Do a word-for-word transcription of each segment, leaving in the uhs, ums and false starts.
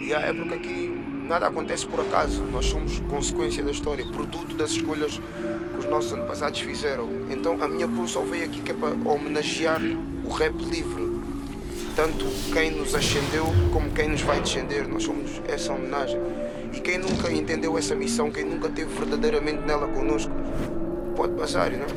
Yeah, é porque aqui nada acontece por acaso. Nós somos consequência da história, produto das escolhas que os nossos antepassados fizeram. Então a minha crew só veio aqui que é para homenagear o rap livre. Tanto quem nos ascendeu como quem nos vai descender. Nós somos essa homenagem. E quem nunca entendeu essa missão, quem nunca esteve verdadeiramente nela connosco, pode passar, não?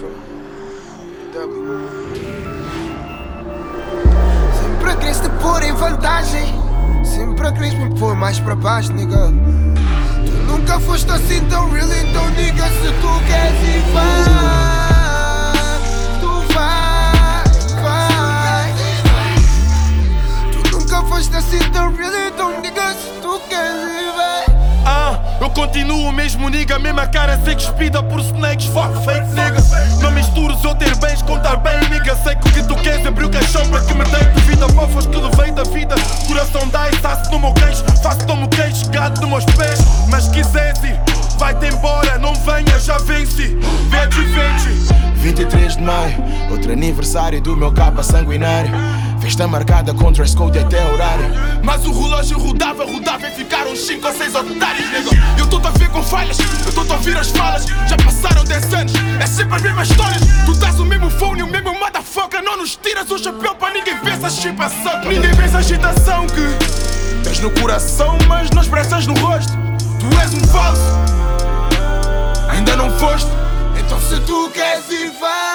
Sempre queres te pôr em vantagem, sempre queres me pôr mais para baixo, nigga. Tu nunca foste assim tão real, então diga se tu queres e vai. Tu vai, vai. Tu nunca foste assim tão real, então diga se tu queres e vai. Ah, eu continuo o mesmo nigga, mesma cara ser cuspida por snakes, fuck fake nigga. Não mistures eu ter bens, contar bem nigga. Sei que o que tu queres é abrir o caixão para que me dei de vida. Bofas que levei da vida, coração dá e saço no meu queixo. Faço tomo o queixo, gado nos meus pés. Mas se quiseres ir, vai-te embora, não venha, já venci. Vete, vete. vinte e três de maio, outro aniversário do meu capa sanguinário. Festa marcada com dress code até horário. Mas o relógio rodava, rodava e ficaram cinco ou seis otários, nigga. Eu tô-te a ver com falhas, eu tô-te a ouvir as falas. Já passaram dez anos, é sempre as mesmas histórias. Tu dás o mesmo phone e o mesmo motherfucker. Não nos tiras o chapéu para ninguém ver essa chipação. Ninguém vê essa agitação que tens no coração, mas não expressas no rosto. Tu és um falso, ainda não foste. Então se tu queres ir, vai.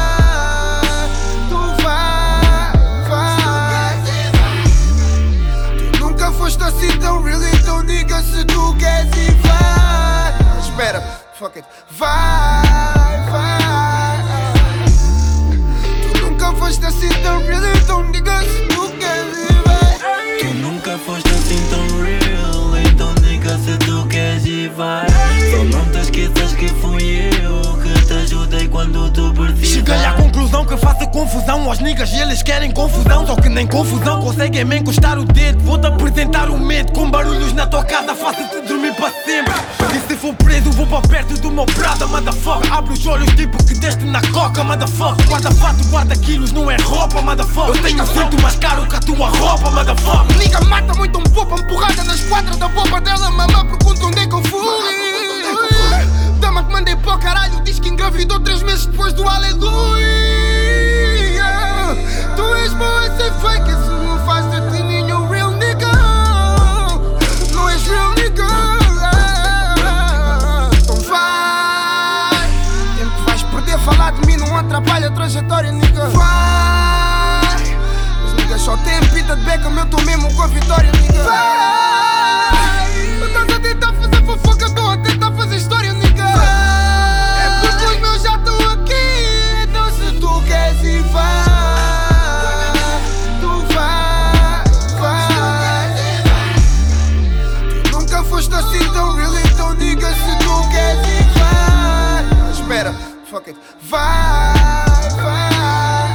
Foste assim tão real, então diga se tu queres e vai. Espera, fuck it, vai, vai. Tu nunca foste assim tão real, então diga se tu queres e vai. Tu nunca foste assim tão real, então diga se tu queres e vai. Só não te esqueças que fui eu que te ajudei quando tu precisas. Cheguei à conclusão que faço confusão aos niggas e eles querem confusão. Só que nem confusão conseguem me encostar o dedo. Vou-te apresentar o medo com barulhos na tua casa, faço-te dormir para sempre. E se for preso vou para perto do meu Prada, motherfucker. Abre os olhos tipo que deste na coca, motherfucker. Guarda fato, guarda quilos, não é roupa, motherfucker. Eu tenho um cinto mais caro que a tua roupa, motherfucker. Liga, mata muito um pouco, empurrada nas quadras da boba dela. Mamã pergunta onde é que eu fui. Dama que mandei para o caralho, diz que engravidou três meses depois do aleluia. Tu és boa a ser fake, isso não faz de ti nenhum real nigga. Não és real nigga. Então vai. Tempo que vais perder, falar de mim não atrapalha a trajetória, nigga. Vai. Os niggas só têm pita de beca, eu tô mesmo com a vitória, nigga. Vai. Tu estás a tentar fazer fofoca, eu tô a tentar fazer história, nigga. É porque os meus já estão aqui, então se tu queres ir, vai. Assim tão real, então diga se tu queres e vai. Espera, fuck it, vai, vai.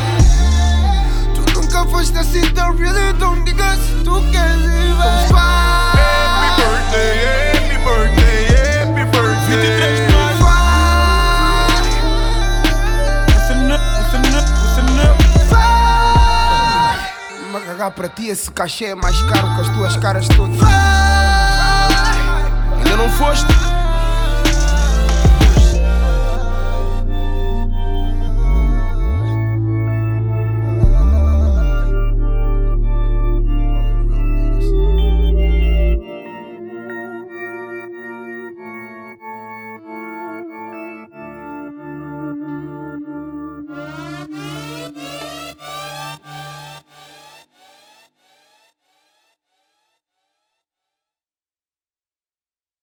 Tu nunca foste assim tão real, então diga se tu queres e vai. Happy birthday, happy birthday, happy birthday. vinte e três de maio. Vai. Listen up, listen up, listen up. Vai. Me cagar para ti, esse cachê é mais caro que as tuas caras todas. Ainda não foste?